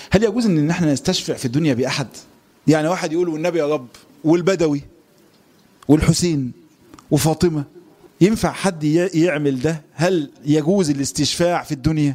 هل يجوز ان احنا نستشفع في الدنيا باحد؟ يعني واحد يقول والنبي يا رب والبدوي والحسين وفاطمة، ينفع حد يعمل ده؟ هل يجوز الاستشفاع في الدنيا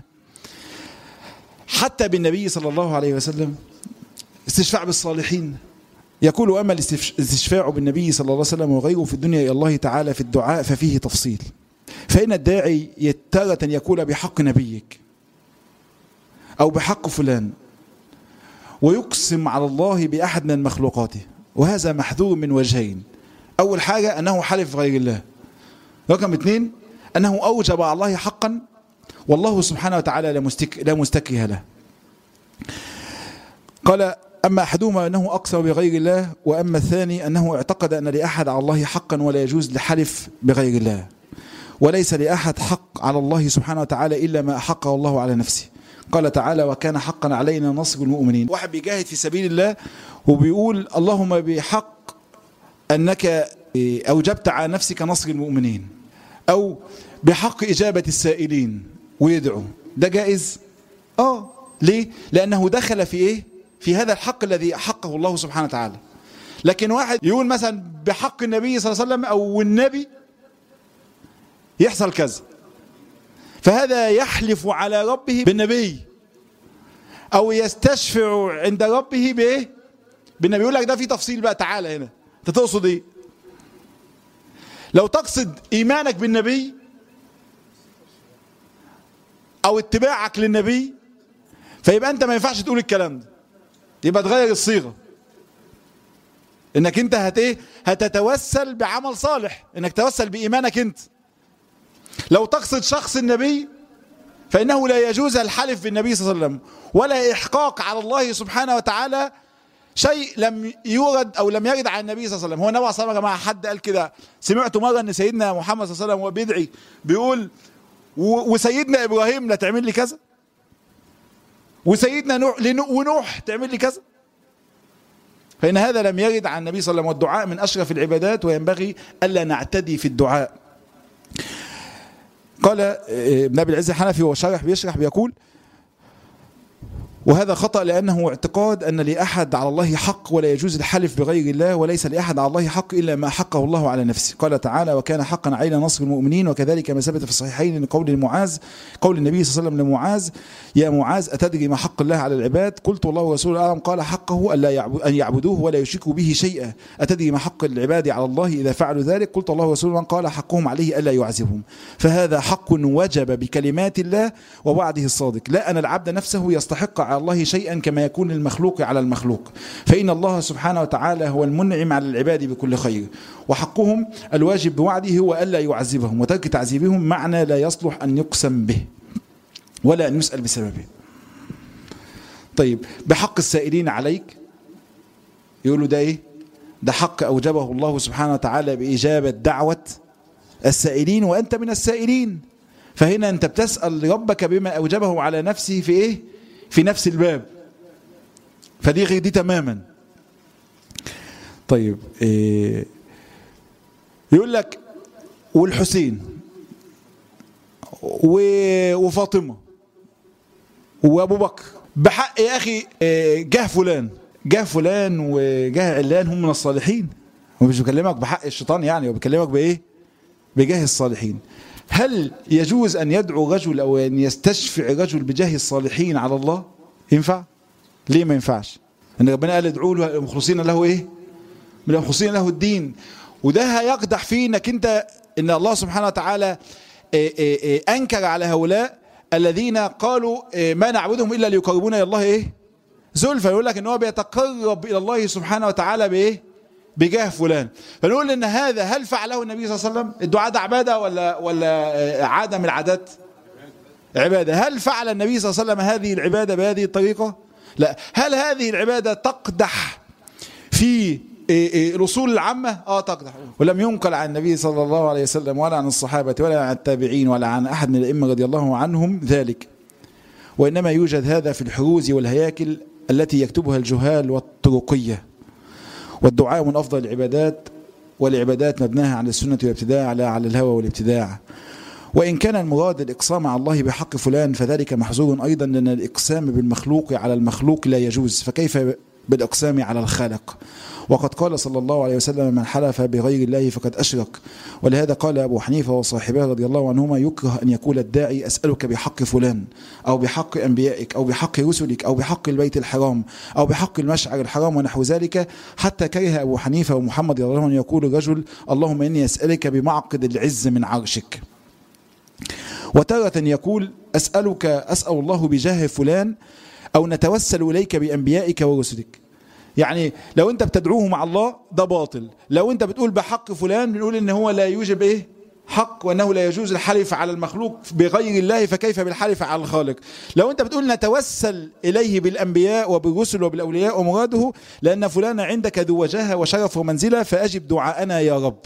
حتى بالنبي صلى الله عليه وسلم؟ استشفاع بالصالحين. يقول أما الاستشفاع بالنبي صلى الله عليه وسلم وغيره في الدنيا إلى الله تعالى في الدعاء ففيه تفصيل، فإن الداعي تارة يقول بحق نبيك أو بحق فلان ويقسم على الله بأحد من مخلوقاته، وهذا محذور من وجهين. أول حاجة أنه حلف غير الله. رقم 2 أنه أوجب على الله حقا والله سبحانه وتعالى لا مستكره له. قال أما أحدهما أنه أقسم بغير الله، وأما الثاني أنه اعتقد أن لأحد على الله حقا ولا يجوز لحلف بغير الله، وليس لأحد حق على الله سبحانه وتعالى إلا ما أحقه الله على نفسه. قال تعالى وكان حقا علينا نصر المؤمنين. واحد بيجاهد في سبيل الله وبيقول اللهم بحق أنك أوجبت على نفسك نصر المؤمنين، أو بحق إجابة السائلين ويدعو، ده جائز؟ ليه؟ لأنه دخل في إيه؟ في هذا الحق الذي حقه الله سبحانه وتعالى. لكن واحد يقول مثلا بحق النبي صلى الله عليه وسلم أو النبي يحصل كذا، فهذا يحلف على ربه بالنبي أو يستشفع عند ربه بإيه؟ بالنبي. يقول لك ده في تفصيل بقى، تعالى هنا أنت تقصد إيه؟ لو تقصد إيمانك بالنبي أو اتباعك للنبي فيبقى أنت ما ينفعش تقول الكلام ده، يبقى تغير الصيغة، إنك أنت هتتوسل بعمل صالح، إنك توسل بإيمانك أنت. لو تقصد شخص النبي فإنه لا يجوز الحلف بالنبي صلى الله عليه وسلم ولا إحقاق على الله سبحانه وتعالى شيء لم يورد أو لم يرد عن النبي صلى الله عليه وسلم. هو النبي صلى الله عليه وسلم يا جماعة حد قال كده؟ سمعت مرة أن سيدنا محمد صلى الله عليه وسلم وهو بيدعي بيقول وسيدنا إبراهيم لا تعمل لي كذا، وسيدنا نوح تعمل لي كذا؟ فإن هذا لم يرد عن النبي صلى الله عليه وسلم. والدعاء من أشرف العبادات وينبغي ألا نعتدي في الدعاء. قال ابن أبي العز الحنفي وهو بيشرح بيقول وهذا خطأ لأنه اعتقاد أن لأحد على الله حق ولا يجوز الحلف بغير الله، وليس لأحد على الله حق إلا ما حقه الله على نفسه. قال تعالى وكان حقا علينا نصر المؤمنين، وكذلك ما ثبت في الصحيحين من قول النبي صلى الله عليه وسلم لمعاذ يا معاذ أتدري ما حق الله على العباد؟ قلت والله ورسوله أعلم. قال حقه أن يعبدوه ولا يشركوا به شيئا. أتدري ما حق العباد على الله إذا فعلوا ذلك؟ قلت الله ورسوله. قال حقهم عليه ألا يعذبهم. فهذا حق وجب بكلمات الله ووعده الصادق، لا أن العبد نفسه يستحق على الله شيئا كما يكون المخلوق على المخلوق، فإن الله سبحانه وتعالى هو المنعم على العباد بكل خير، وحقهم الواجب بوعده هو ألا يعذبهم، وترك تعذيبهم معنى لا يصلح أن يقسم به ولا أن يسأل بسببه. طيب بحق السائلين عليك، يقولوا ده إيه؟ ده حق أوجبه الله سبحانه وتعالى بإجابة دعوة السائلين وأنت من السائلين، فهنا أنت بتسأل ربك بما أوجبه على نفسه في إيه؟ في نفس الباب، فدي غير دي تماما. طيب يقول لك والحسين وفاطمة وأبو بكر بحق يا أخي جه فلان وجه علان هم من الصالحين، هو مش بيكلمك بحق الشيطان يعني، هو بيكلمك بإيه؟ بجاه الصالحين. هل يجوز أن يدعو رجل أو أن يستشفع رجل بجاه الصالحين على الله؟ ينفع؟ ليه ما ينفعش؟ أن ربنا قال ادعوا له مخلصين له إيه؟ من المخلصين له الدين. وده هيقدح فيه إنك أنت إن الله سبحانه وتعالى أنكر على هؤلاء الذين قالوا ما نعبدهم إلا ليقربونا إلى الله إيه؟ زلفى. يقول لك إن هو بيتقرب إلى الله سبحانه وتعالى بإيه؟ بجاه فلان. فنقول إن هذا هل فعله النبي صلى الله عليه وسلم؟ الدعاء ده عبادة ولا عادة من العادات؟ عبادة. هل فعل النبي صلى الله عليه وسلم هذه العبادة بهذه الطريقة؟ لا. هل هذه العبادة تقدح في الأصول العامة؟ تقدح. ولم ينقل عن النبي صلى الله عليه وسلم ولا عن الصحابة ولا عن التابعين ولا عن أحد من الأئمة رضي الله عنهم ذلك، وإنما يوجد هذا في الحروز والهياكل التي يكتبها الجهال والطرقية. والدعاء من أفضل العبادات، والعبادات مبناها على السنة والابتداع لا على الهوى والابتداع. وإن كان المراد الإقسام على الله بحق فلان فذلك محظور أيضا، لأن الإقسام بالمخلوق على المخلوق لا يجوز، فكيف بالإقسام على الخالق؟ وقد قال صلى الله عليه وسلم: من حلف بغير الله فقد أشرك. ولهذا قال أبو حنيفة وصاحبه رضي الله عنهما: يكره أن يقول الداعي أسألك بحق فلان، أو بحق أنبيائك، أو بحق رسلك، أو بحق البيت الحرام، أو بحق المشعر الحرام ونحو ذلك، حتى كره أبو حنيفة ومحمد رضي الله عنه يقول الرجل: اللهم إني أسألك بمعقد العز من عرشك. وتارة يقول: أسأل الله بجاه فلان، أو نتوسل إليك بأنبيائك ورسلك. يعني لو أنت بتدعوه مع الله ده باطل، لو أنت بتقول بحق فلان بنقول إن هو لا يوجب حق، وأنه لا يجوز الحلف على المخلوق بغير الله، فكيف بالحلف على الخالق؟ لو أنت بتقول نتوسل إليه بالأنبياء وبالرسل وبالأولياء ومراده لأن فلان عندك ذو وجاهة وشرف ومنزلة فأجب دعاءنا يا رب.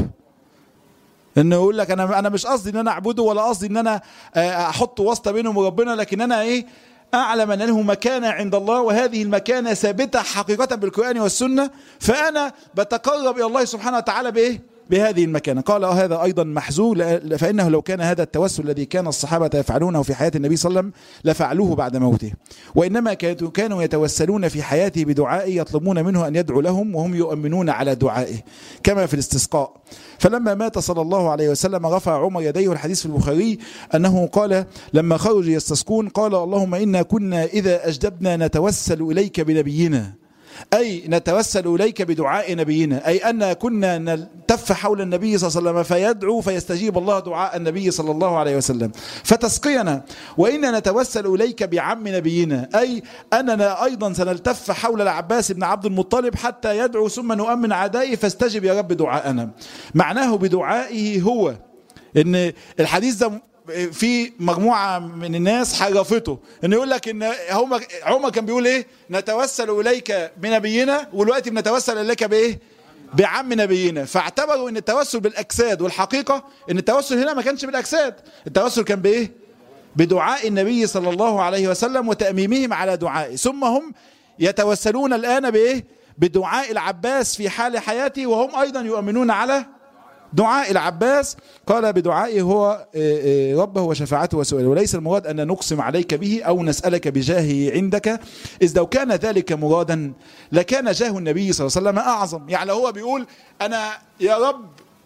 انه يقول لك انا مش قصدي ان انا اعبده، ولا قصدي ان انا احط واسطه بينهم وربنا، لكن انا اعلم ان له مكانه عند الله، وهذه المكانه ثابته حقيقه بالقران والسنه، فانا بتقرب الى الله سبحانه وتعالى بهذه المكانه. قال هذا ايضا محظور، فانه لو كان هذا التوسل الذي كان الصحابه يفعلونه في حياه النبي صلى الله عليه وسلم لفعلوه بعد موته، وانما كانوا يتوسلون في حياته بدعائه، يطلبون منه ان يدعو لهم وهم يؤمنون على دعائه، كما في الاستسقاء. فلما مات صلى الله عليه وسلم رفع عمر يديه، والحديث في البخاري أنه قال لما خرجوا يستسقون قال: اللهم إنا كنا إذا أجدبنا نتوسل إليك بنبينا، أي نتوسل إليك بدعاء نبينا، أي أن كنا نلتف حول النبي صلى الله عليه وسلم فيدعو فيستجيب الله دعاء النبي صلى الله عليه وسلم فتسقينا. وإنا نتوسل إليك بعم نبينا، أي أننا أيضا سنلتف حول العباس بن عبد المطلب حتى يدعو ثم نؤمن عدائه فاستجب يا رب دعاءنا. معناه بدعائه هو إن الحديث ده في مجموعة من الناس حرفته، انه يقول لك ان عمر كان بيقول نتوسل اليك بنبينا، والوقت بنتوسل اليك بعم نبينا، فاعتبروا ان التوسل بالاجساد، والحقيقة ان التوسل هنا ما كانش بالاجساد، التوسل كان بدعاء النبي صلى الله عليه وسلم وتأميمهم على دعائه. ثم هم يتوسلون الآن بدعاء العباس في حال حياته، وهم ايضا يؤمنون على دعاء العباس. قال بدعائه هو ربه وشفاعته وسؤاله، وليس المراد أن نقسم عليك به أو نسألك بجاهه عندك، إذ لو كان ذلك مرادا لكان جاه النبي صلى الله عليه وسلم أعظم. يعني هو بيقول أنا يا رب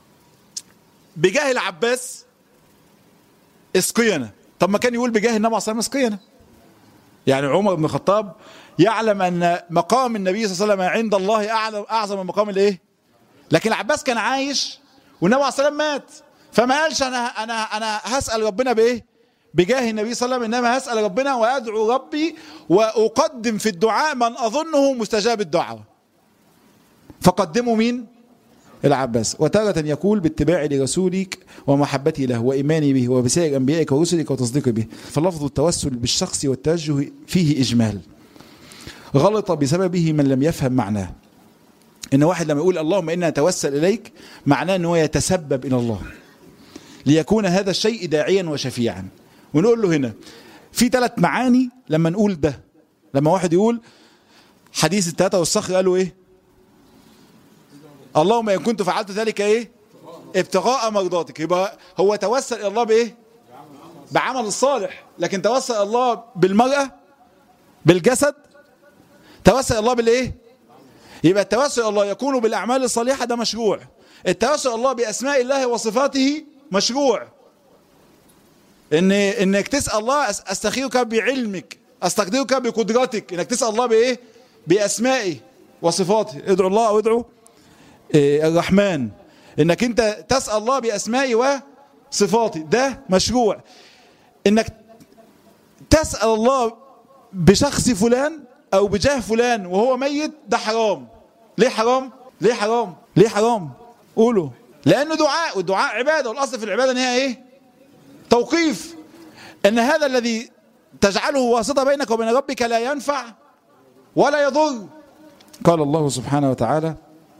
بجاه العباس اسقينا، طب ما كان يقول بجاه النبي صلى الله عليه وسلم اسقينا. يعني عمر بن الخطاب يعلم أن مقام النبي صلى الله عليه وسلم عند الله أعظم من مقام لكن العباس كان عايش والنبي عليه الصلاة والسلام مات، فما قالش أنا هسأل ربنا بجاه النبي صلى الله عليه وسلم، إنما هسأل ربنا وأدعو ربي وأقدم في الدعاء من أظنه مستجاب الدعوة، فقدموا مين؟ العباس. وتارة يقول باتباع لرسولك ومحبتي له وإيماني به وبسائر أنبيائك ورسلك وتصديق به. فلفظ التوسل بالشخص والتوجه فيه إجمال غلط بسببه من لم يفهم معناه. إن واحد لما يقول اللهم إنا نتوسل إليك معناه أنه يتسبب إلى الله ليكون هذا الشيء داعيا وشفيعا. ونقول له هنا في 3 معاني لما نقول ده. لما واحد يقول حديث الثلاثة والصخر قالوا اللهم إن كنت فعلت ذلك ابتغاء مرضاتك، يبقى هو توسل إلى الله بعمل الصالح. لكن توسل إلى الله بالمرأة بالجسد، توسل إلى الله يبقى التوسل إلى الله يكون بالأعمال الصالحة، ده مشروع. التوسل إلى الله بأسماء الله وصفاته مشروع. إنك تسأل الله أستخيرك بعلمك، أستقدرك بقدرتك، إنك تسأل الله بأسمائه وصفاته. ادعو الله أو ادعو الرحمن، إنك أنت تسأل الله بأسمائه وصفاته، ده مشروع. إنك تسأل الله بشخص فلان أو بجاه فلان وهو ميت، ده حرام. ليه حرام؟ ليه حرام؟ ليه حرام؟ قولوا. لأنه دعاء، والدعاء عبادة، والأصل في العبادة إن هي توقيف. إن هذا الذي تجعله واسطة بينك وبين ربك لا ينفع ولا يضر. قال الله سبحانه وتعالى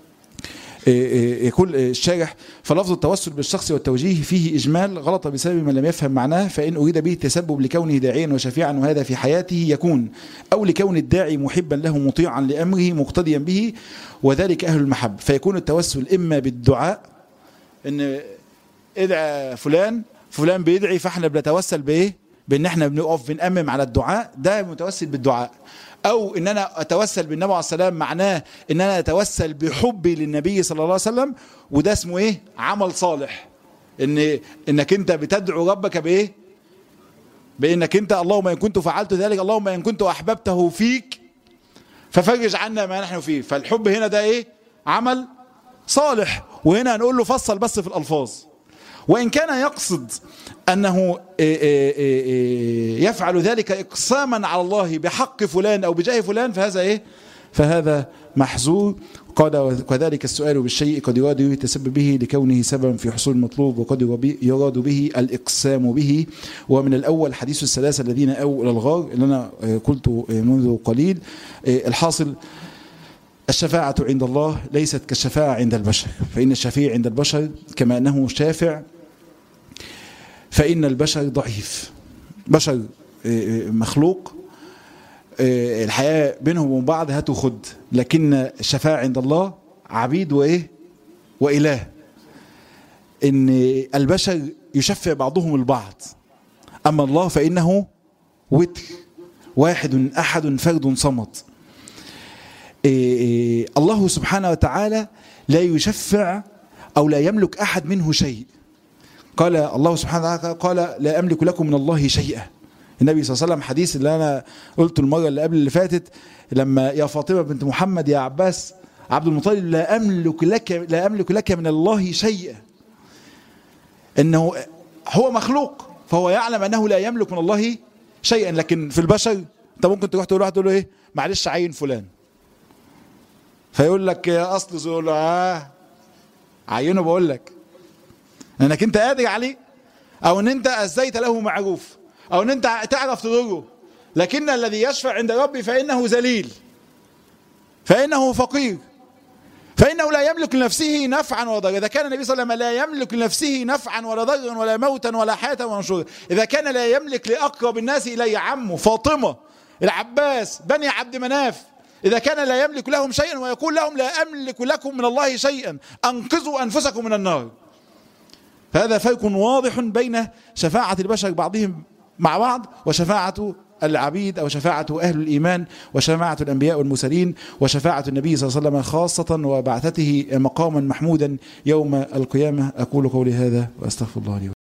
يقول الشارح فلفظ التوسل بالشخص والتوجيه فيه إجمال غلط بسبب من لم يفهم معناه، فإن أريد به التسبب لكونه داعيا وشفيعا وهذا في حياته يكون، أو لكون الداعي محبا له مطيعا لأمره مقتديا به وذلك أهل المحب، فيكون التوسل إما بالدعاء إن ادعى فلان فلان بيدعي فاحنا بنتوسل بايه؟ بان احنا بنقف بنأمم على الدعاء، ده متوسل بالدعاء. او ان انا اتوسل بالنبي عليه السلام معناه ان انا اتوسل بحبي للنبي صلى الله عليه وسلم، وده اسمه ايه؟ عمل صالح. انك انت بتدعو ربك بايه؟ بانك انت اللهم ان كنت فعلت ذلك، اللهم ان كنت احببته فيك ففرج عنا ما نحن فيه. فالحب هنا ده ايه؟ عمل صالح. وهنا هنقول له فصل بس في الالفاظ. وان كان يقصد انه يفعل ذلك اقساما على الله بحق فلان او بجاه فلان، فهذا ايه؟ فهذا محظور. قال وكذلك السؤال بالشيء قد يراد يتسبب به لكونه سببا في حصول المطلوب، وقد يراد به الإقسام به. ومن الأول حديث الثلاثة الذين أووا إلى الغار اللي أنا قلت منذ قليل. الحاصل الشفاعة عند الله ليست كالشفاعة عند البشر، فإن الشفيع عند البشر كما أنه شافع، فإن البشر ضعيف، بشر مخلوق، الحياة بينهم وبين بعض هات وخد، لكن الشفاعة عند الله عبيد وإيه؟ وإله. إن البشر يشفع بعضهم البعض، أما الله فإنه وتر، واحد أحد فرد صمد. الله سبحانه وتعالى لا يشفع أو لا يملك أحد منه شيء. قال الله سبحانه وتعالى قال لا أملك لكم من الله شيئا. النبي صلى الله عليه وسلم حديث اللي أنا قلته المرة اللي قبل اللي فاتت، لما يا فاطمة بنت محمد يا عباس عبد المطلب لا أملك لك من الله شيئا. إنه هو مخلوق فهو يعلم أنه لا يملك من الله شيئا، لكن في البشر أنت ممكن تروح تقول واحد تقول له إيه؟ معلش عين فلان، فيقول لك يا أصل زول عينه، بقول لك انك انت قادر عليه، او ان انت ازيت له معروف، او ان انت تعرف تضره. لكن الذي يشفع عند ربي فانه ذليل، فانه فقير، فانه لا يملك لنفسه نفعا ولا ضرا. اذا كان النبي صلى الله عليه وسلم لا يملك لنفسه نفعا ولا ضرا ولا موتا ولا حياه ولا نشورا، اذا كان لا يملك لاقرب الناس اليه عمه فاطمه العباس بني عبد مناف، إذا كان لا يملك لهم شيئا ويقول لهم لا أملك لكم من الله شيئا أنقذوا أنفسكم من النار. فهذا فرق واضح بين شفاعة البشر بعضهم مع بعض وشفاعة العبيد أو شفاعة أهل الإيمان وشفاعة الأنبياء والمرسلين وشفاعة النبي صلى الله عليه وسلم خاصة وبعثته مقاما محمودا يوم القيامة. أقول قولي هذا وأستغفر الله لي.